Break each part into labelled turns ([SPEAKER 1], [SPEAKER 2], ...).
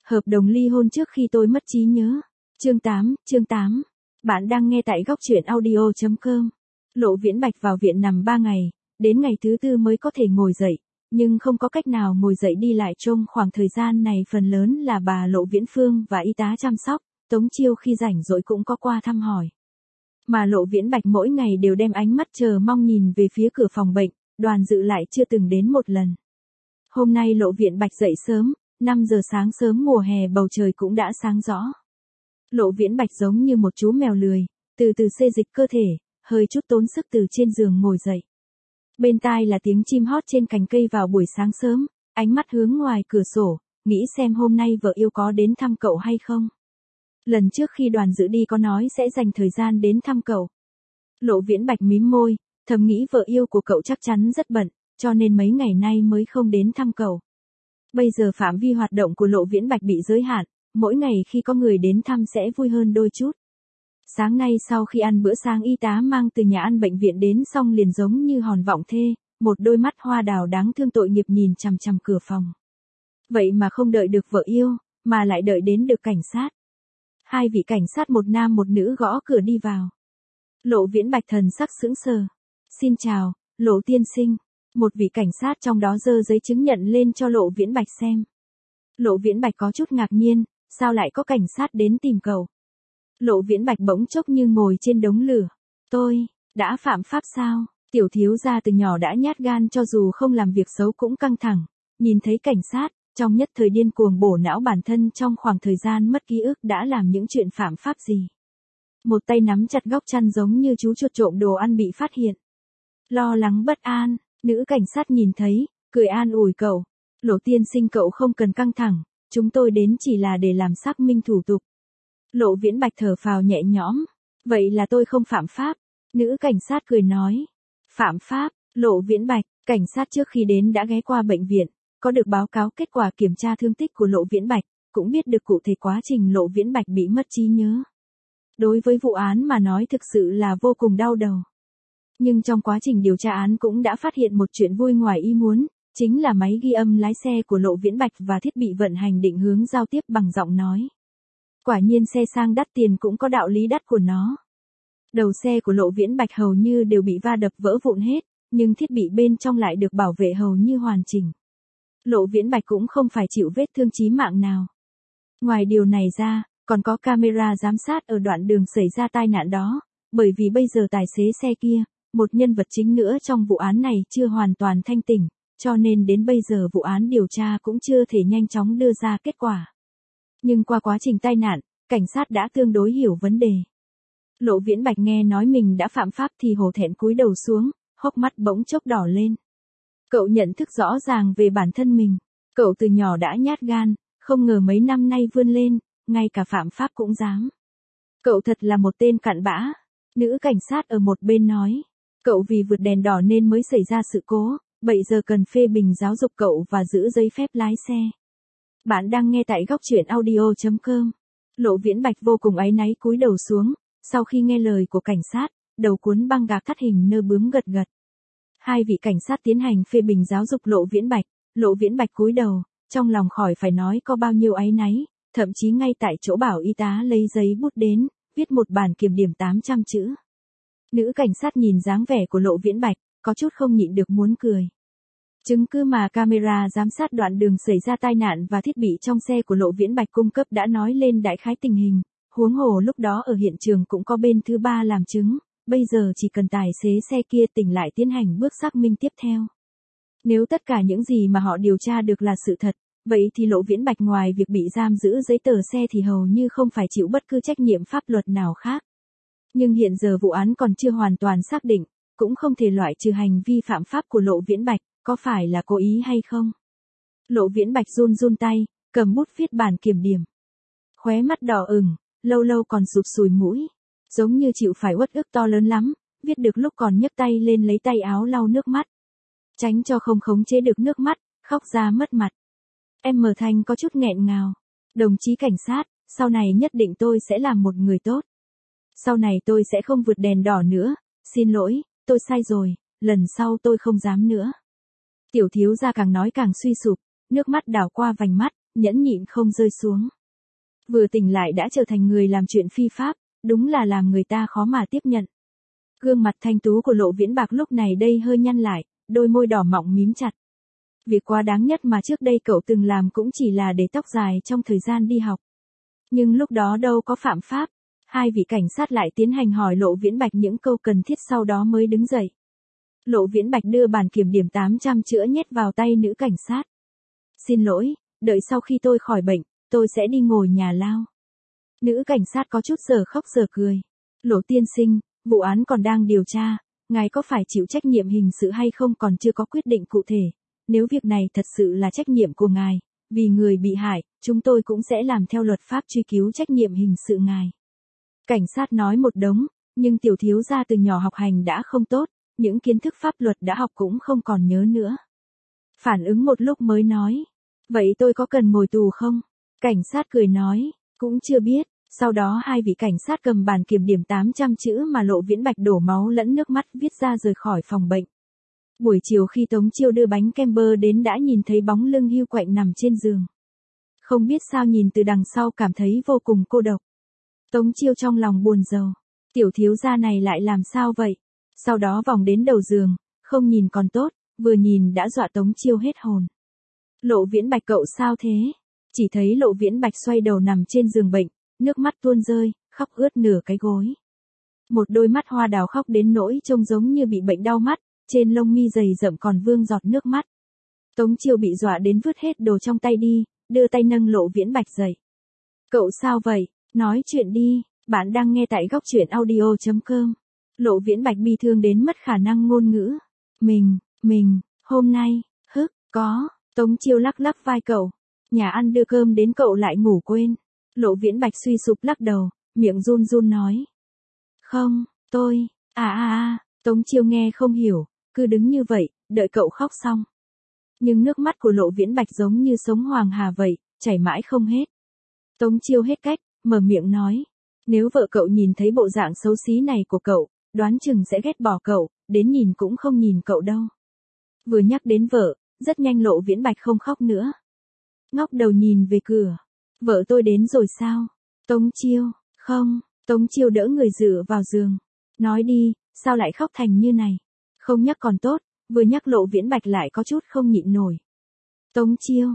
[SPEAKER 1] Hợp đồng ly hôn trước khi tôi mất trí nhớ. Chương 8. Bạn đang nghe tại góc truyện audio.com. Lộ Viễn Bạch vào viện nằm 3 ngày, đến ngày thứ 4 mới có thể ngồi dậy, nhưng không có cách nào ngồi dậy đi lại. Trong khoảng thời gian này phần lớn là bà Lộ Viễn Phương và y tá chăm sóc, Tống Chiêu khi rảnh rỗi cũng có qua thăm hỏi. Mà Lộ Viễn Bạch mỗi ngày đều đem ánh mắt chờ mong nhìn về phía cửa phòng bệnh, Đoàn Dự lại chưa từng đến một lần. Hôm nay Lộ Viễn Bạch dậy sớm, 5 giờ sáng sớm mùa hè bầu trời cũng đã sáng rõ. Lộ Viễn Bạch giống như một chú mèo lười, từ từ xê dịch cơ thể, hơi chút tốn sức từ trên giường ngồi dậy. Bên tai là tiếng chim hót trên cành cây vào buổi sáng sớm, ánh mắt hướng ngoài cửa sổ, nghĩ xem hôm nay vợ yêu có đến thăm cậu hay không. Lần trước khi Đoàn Dự đi có nói sẽ dành thời gian đến thăm cậu. Lộ Viễn Bạch mím môi, thầm nghĩ vợ yêu của cậu chắc chắn rất bận, cho nên mấy ngày nay mới không đến thăm cậu. Bây giờ phạm vi hoạt động của Lộ Viễn Bạch bị giới hạn, mỗi ngày khi có người đến thăm sẽ vui hơn đôi chút. Sáng nay sau khi ăn bữa sáng y tá mang từ nhà ăn bệnh viện đến xong liền giống như hòn vọng thê, một đôi mắt hoa đào đáng thương tội nghiệp nhìn chằm chằm cửa phòng. Vậy mà không đợi được vợ yêu, mà lại đợi đến được cảnh sát. 2 vị cảnh sát một nam một nữ gõ cửa đi vào. Lộ Viễn Bạch thần sắc sững sờ. Xin chào, Lộ tiên sinh. Một vị cảnh sát trong đó giơ giấy chứng nhận lên cho Lộ Viễn Bạch xem. Lộ Viễn Bạch có chút ngạc nhiên, sao lại có cảnh sát đến tìm cậu? Lộ Viễn Bạch bỗng chốc như ngồi trên đống lửa. Tôi, đã phạm pháp sao? Tiểu thiếu gia từ nhỏ đã nhát gan cho dù không làm việc xấu cũng căng thẳng. Nhìn thấy cảnh sát, trong nhất thời điên cuồng bổ não bản thân trong khoảng thời gian mất ký ức đã làm những chuyện phạm pháp gì. Một tay nắm chặt góc chăn giống như chú chuột trộm đồ ăn bị phát hiện. Lo lắng bất an, nữ cảnh sát nhìn thấy, cười an ủi cậu. Lộ tiên sinh cậu không cần căng thẳng, chúng tôi đến chỉ là để làm xác minh thủ tục. Lộ Viễn Bạch thở phào nhẹ nhõm. Vậy là tôi không phạm pháp. Nữ cảnh sát cười nói. Phạm pháp, Lộ Viễn Bạch, cảnh sát trước khi đến đã ghé qua bệnh viện, có được báo cáo kết quả kiểm tra thương tích của Lộ Viễn Bạch, cũng biết được cụ thể quá trình Lộ Viễn Bạch bị mất trí nhớ. Đối với vụ án mà nói thực sự là vô cùng đau đầu. Nhưng trong quá trình điều tra án cũng đã phát hiện một chuyện vui ngoài ý muốn, chính là máy ghi âm lái xe của Lộ Viễn Bạch và thiết bị vận hành định hướng giao tiếp bằng giọng nói. Quả nhiên xe sang đắt tiền cũng có đạo lý đắt của nó. Đầu xe của Lộ Viễn Bạch hầu như đều bị va đập vỡ vụn hết, nhưng thiết bị bên trong lại được bảo vệ hầu như hoàn chỉnh. Lộ Viễn Bạch cũng không phải chịu vết thương chí mạng nào. Ngoài điều này ra, còn có camera giám sát ở đoạn đường xảy ra tai nạn đó, bởi vì bây giờ tài xế xe kia, một nhân vật chính nữa trong vụ án này chưa hoàn toàn thanh tỉnh, cho nên đến bây giờ vụ án điều tra cũng chưa thể nhanh chóng đưa ra kết quả. Nhưng qua quá trình tai nạn, cảnh sát đã tương đối hiểu vấn đề. Lộ Viễn Bạch nghe nói mình đã phạm pháp thì hổ thẹn cúi đầu xuống, hốc mắt bỗng chốc đỏ lên. Cậu nhận thức rõ ràng về bản thân mình. Cậu từ nhỏ đã nhát gan, không ngờ mấy năm nay vươn lên, ngay cả phạm pháp cũng dám. Cậu thật là một tên cặn bã. Nữ cảnh sát ở một bên nói. Cậu vì vượt đèn đỏ nên mới xảy ra sự cố, bây giờ cần phê bình giáo dục cậu và giữ giấy phép lái xe. Bạn đang nghe tại góc truyện audio.com. Lộ Viễn Bạch vô cùng áy náy cúi đầu xuống, sau khi nghe lời của cảnh sát, đầu cuốn băng gạc thắt hình nơ bướm gật gật. 2 vị cảnh sát tiến hành phê bình giáo dục Lộ Viễn Bạch cúi đầu, trong lòng khỏi phải nói có bao nhiêu áy náy, thậm chí ngay tại chỗ bảo y tá lấy giấy bút đến, viết một bản kiểm điểm 800 chữ. Nữ cảnh sát nhìn dáng vẻ của Lộ Viễn Bạch, có chút không nhịn được muốn cười. Chứng cứ mà camera giám sát đoạn đường xảy ra tai nạn và thiết bị trong xe của Lộ Viễn Bạch cung cấp đã nói lên đại khái tình hình, huống hồ lúc đó ở hiện trường cũng có bên thứ ba làm chứng, bây giờ chỉ cần tài xế xe kia tỉnh lại tiến hành bước xác minh tiếp theo. Nếu tất cả những gì mà họ điều tra được là sự thật, vậy thì Lộ Viễn Bạch ngoài việc bị giam giữ giấy tờ xe thì hầu như không phải chịu bất cứ trách nhiệm pháp luật nào khác. Nhưng hiện giờ vụ án còn chưa hoàn toàn xác định, cũng không thể loại trừ hành vi phạm pháp của Lộ Viễn Bạch, có phải là cố ý hay không? Lộ Viễn Bạch run run tay, cầm bút viết bản kiểm điểm. Khóe mắt đỏ ửng, lâu lâu còn sụp sùi mũi, giống như chịu phải uất ức to lớn lắm, viết được lúc còn nhấc tay lên lấy tay áo lau nước mắt. Tránh cho không khống chế được nước mắt, khóc ra mất mặt. Em mở thanh có chút nghẹn ngào. Đồng chí cảnh sát, sau này nhất định tôi sẽ làm một người tốt. Sau này tôi sẽ không vượt đèn đỏ nữa, xin lỗi, tôi sai rồi, lần sau tôi không dám nữa. Tiểu thiếu gia càng nói càng suy sụp, nước mắt đảo qua vành mắt, nhẫn nhịn không rơi xuống. Vừa tỉnh lại đã trở thành người làm chuyện phi pháp, đúng là làm người ta khó mà tiếp nhận. Gương mặt thanh tú của Lộ Viễn Bạc lúc này đây hơi nhăn lại, đôi môi đỏ mọng mím chặt. Việc quá đáng nhất mà trước đây cậu từng làm cũng chỉ là để tóc dài trong thời gian đi học. Nhưng lúc đó đâu có phạm pháp. Hai vị cảnh sát lại tiến hành hỏi Lộ Viễn Bạch những câu cần thiết sau đó mới đứng dậy. Lộ Viễn Bạch đưa bản kiểm điểm 800 chữa nhét vào tay nữ cảnh sát. Xin lỗi, đợi sau khi tôi khỏi bệnh, tôi sẽ đi ngồi nhà lao. Nữ cảnh sát có chút giờ khóc giờ cười. Lộ tiên sinh, vụ án còn đang điều tra, ngài có phải chịu trách nhiệm hình sự hay không còn chưa có quyết định cụ thể. Nếu việc này thật sự là trách nhiệm của ngài, vì người bị hại, chúng tôi cũng sẽ làm theo luật pháp truy cứu trách nhiệm hình sự ngài. Cảnh sát nói một đống, nhưng tiểu thiếu gia từ nhỏ học hành đã không tốt, những kiến thức pháp luật đã học cũng không còn nhớ nữa. Phản ứng một lúc mới nói, vậy tôi có cần ngồi tù không? Cảnh sát cười nói, cũng chưa biết. Sau đó hai vị cảnh sát cầm bản kiểm điểm 800 chữ mà Lộ Viễn Bạch đổ máu lẫn nước mắt viết ra rời khỏi phòng bệnh. Buổi chiều khi Tống Chiêu đưa bánh kem bơ đến đã nhìn thấy bóng lưng hiu quạnh nằm trên giường. Không biết sao nhìn từ đằng sau cảm thấy vô cùng cô độc. Tống Chiêu trong lòng buồn rầu. Tiểu thiếu gia này lại làm sao vậy? Sau đó vòng đến đầu giường, không nhìn còn tốt, vừa nhìn đã dọa Tống Chiêu hết hồn. Lộ Viễn Bạch cậu sao thế? Chỉ thấy Lộ Viễn Bạch xoay đầu nằm trên giường bệnh, nước mắt tuôn rơi, khóc ướt nửa cái gối. Một đôi mắt hoa đào khóc đến nỗi trông giống như bị bệnh đau mắt, trên lông mi dày rậm còn vương giọt nước mắt. Tống Chiêu bị dọa đến vứt hết đồ trong tay đi, đưa tay nâng Lộ Viễn Bạch dậy. Cậu sao vậy? Nói chuyện đi, bạn đang nghe tại góc truyện audio.com. Lộ Viễn Bạch bi thương đến mất khả năng ngôn ngữ. Hôm nay, có, Tống Chiêu lắc lắc vai cậu. Nhà ăn đưa cơm đến cậu lại ngủ quên. Lộ Viễn Bạch suy sụp lắc đầu, miệng run run nói. Không, tôi, Tống Chiêu nghe không hiểu, cứ đứng như vậy, đợi cậu khóc xong. Nhưng nước mắt của Lộ Viễn Bạch giống như sống hoàng hà vậy, chảy mãi không hết. Tống Chiêu hết cách, mở miệng nói. Nếu vợ cậu nhìn thấy bộ dạng xấu xí này của cậu, đoán chừng sẽ ghét bỏ cậu, đến nhìn cũng không nhìn cậu đâu. Vừa nhắc đến vợ, rất nhanh Lộ Viễn Bạch không khóc nữa. Ngóc đầu nhìn về cửa. Vợ tôi đến rồi sao? Tống Chiêu, không, Tống Chiêu đỡ người dựa vào giường. Nói đi, sao lại khóc thành như này? Không nhắc còn tốt, vừa nhắc Lộ Viễn Bạch lại có chút không nhịn nổi. Tống Chiêu,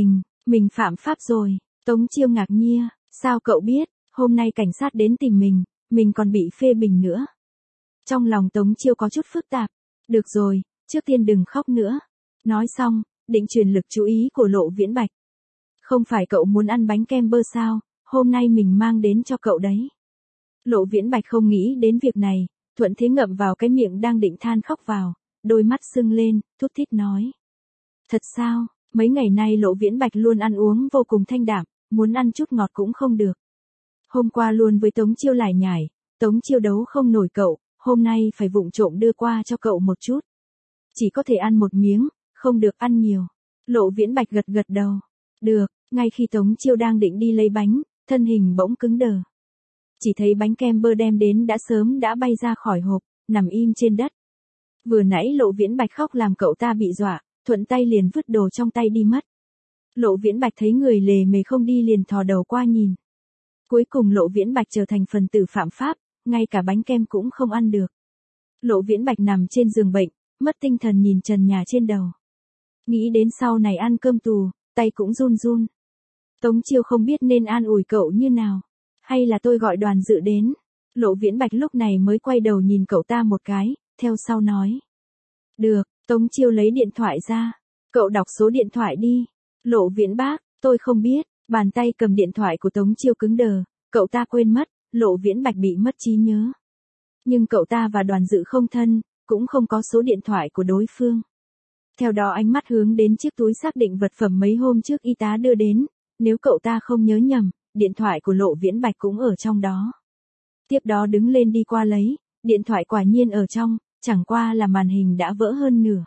[SPEAKER 1] mình phạm pháp rồi. Tống Chiêu ngạc nhiên, sao cậu biết, hôm nay cảnh sát đến tìm mình còn bị phê bình nữa. Trong lòng Tống Chiêu có chút phức tạp. Được rồi, trước tiên đừng khóc nữa. Nói xong, định truyền lực chú ý của Lộ Viễn Bạch. Không phải cậu muốn ăn bánh kem bơ sao, hôm nay mình mang đến cho cậu đấy. Lộ Viễn Bạch không nghĩ đến việc này, thuận thế ngậm vào cái miệng đang định than khóc vào, đôi mắt sưng lên, thút thít nói. Thật sao, mấy ngày nay Lộ Viễn Bạch luôn ăn uống vô cùng thanh đạm, muốn ăn chút ngọt cũng không được. Hôm qua luôn với Tống Chiêu lải nhải, Tống Chiêu đấu không nổi cậu, hôm nay phải vụng trộm đưa qua cho cậu một chút. Chỉ có thể ăn một miếng, không được ăn nhiều. Lộ Viễn Bạch gật gật đầu. Được, ngay khi Tống Chiêu đang định đi lấy bánh, thân hình bỗng cứng đờ. Chỉ thấy bánh kem bơ đem đến đã sớm đã bay ra khỏi hộp, nằm im trên đất. Vừa nãy Lộ Viễn Bạch khóc làm cậu ta bị dọa, thuận tay liền vứt đồ trong tay đi mất. Lộ Viễn Bạch thấy người lề mề không đi liền thò đầu qua nhìn. Cuối cùng Lộ Viễn Bạch trở thành phần tử phạm pháp, ngay cả bánh kem cũng không ăn được. Lộ Viễn Bạch nằm trên giường bệnh, mất tinh thần nhìn trần nhà trên đầu. Nghĩ đến sau này ăn cơm tù, tay cũng run run. Tống Chiêu không biết nên an ủi cậu như nào. Hay là tôi gọi đoàn dự đến. Lộ Viễn Bạch lúc này mới quay đầu nhìn cậu ta một cái, theo sau nói. Được, Tống Chiêu lấy điện thoại ra. Cậu đọc số điện thoại đi. Lộ Viễn Bác, tôi không biết. Bàn tay cầm điện thoại của Tống Chiêu cứng đờ. Cậu ta quên mất, Lộ Viễn Bạch bị mất trí nhớ. Nhưng cậu ta và đoàn dự không thân, cũng không có số điện thoại của đối phương. Theo đó ánh mắt hướng đến chiếc túi xác định vật phẩm mấy hôm trước y tá đưa đến. Nếu cậu ta không nhớ nhầm, điện thoại của Lộ Viễn Bạch cũng ở trong đó. Tiếp đó đứng lên đi qua lấy, điện thoại quả nhiên ở trong, chẳng qua là màn hình đã vỡ hơn nửa.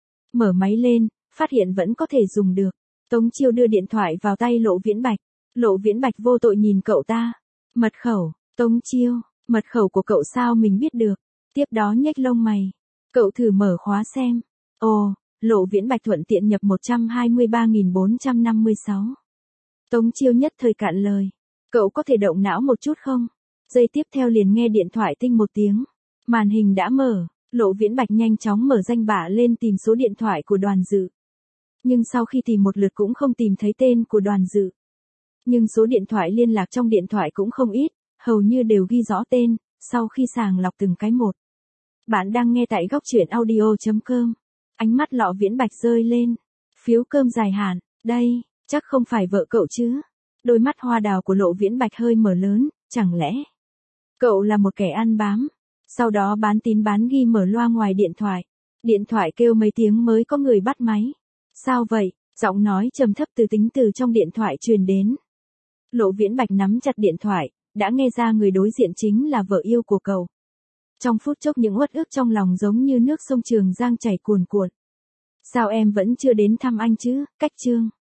[SPEAKER 1] Mở máy lên, phát hiện vẫn có thể dùng được. Tống Chiêu đưa điện thoại vào tay Lộ Viễn Bạch. Lộ Viễn Bạch vô tội nhìn cậu ta. Mật khẩu, Tống Chiêu, mật khẩu của cậu sao mình biết được. Tiếp đó nhếch lông mày. Cậu thử mở khóa xem. Ồ, Lộ Viễn Bạch thuận tiện nhập 123.456. Tống Chiêu nhất thời cạn lời. Cậu có thể động não một chút không? Giây tiếp theo liền nghe điện thoại tinh một tiếng. Màn hình đã mở, Lộ Viễn Bạch nhanh chóng mở danh bạ lên tìm số điện thoại của Đoàn Dự. Nhưng sau khi tìm một lượt cũng không tìm thấy tên của Đoàn Dự. Nhưng số điện thoại liên lạc trong điện thoại cũng không ít, hầu như đều ghi rõ tên, sau khi sàng lọc từng cái một. Bạn đang nghe tại góc truyện audio.com. Ánh mắt Lộ Viễn Bạch rơi lên. Phiếu cơm dài hạn, đây, chắc không phải vợ cậu chứ. Đôi mắt hoa đào của Lộ Viễn Bạch hơi mở lớn, chẳng lẽ cậu là một kẻ ăn bám, sau đó bán tín bán nghi mở loa ngoài điện thoại. Điện thoại kêu mấy tiếng mới có người bắt máy. Sao vậy? Giọng nói trầm thấp từ tính từ trong điện thoại truyền đến. Lộ Viễn Bạch nắm chặt điện thoại, đã nghe ra người đối diện chính là vợ yêu của cậu. Trong phút chốc những uất ức trong lòng giống như nước sông Trường Giang chảy cuồn cuộn. Sao em vẫn chưa đến thăm anh chứ, Cách Trương?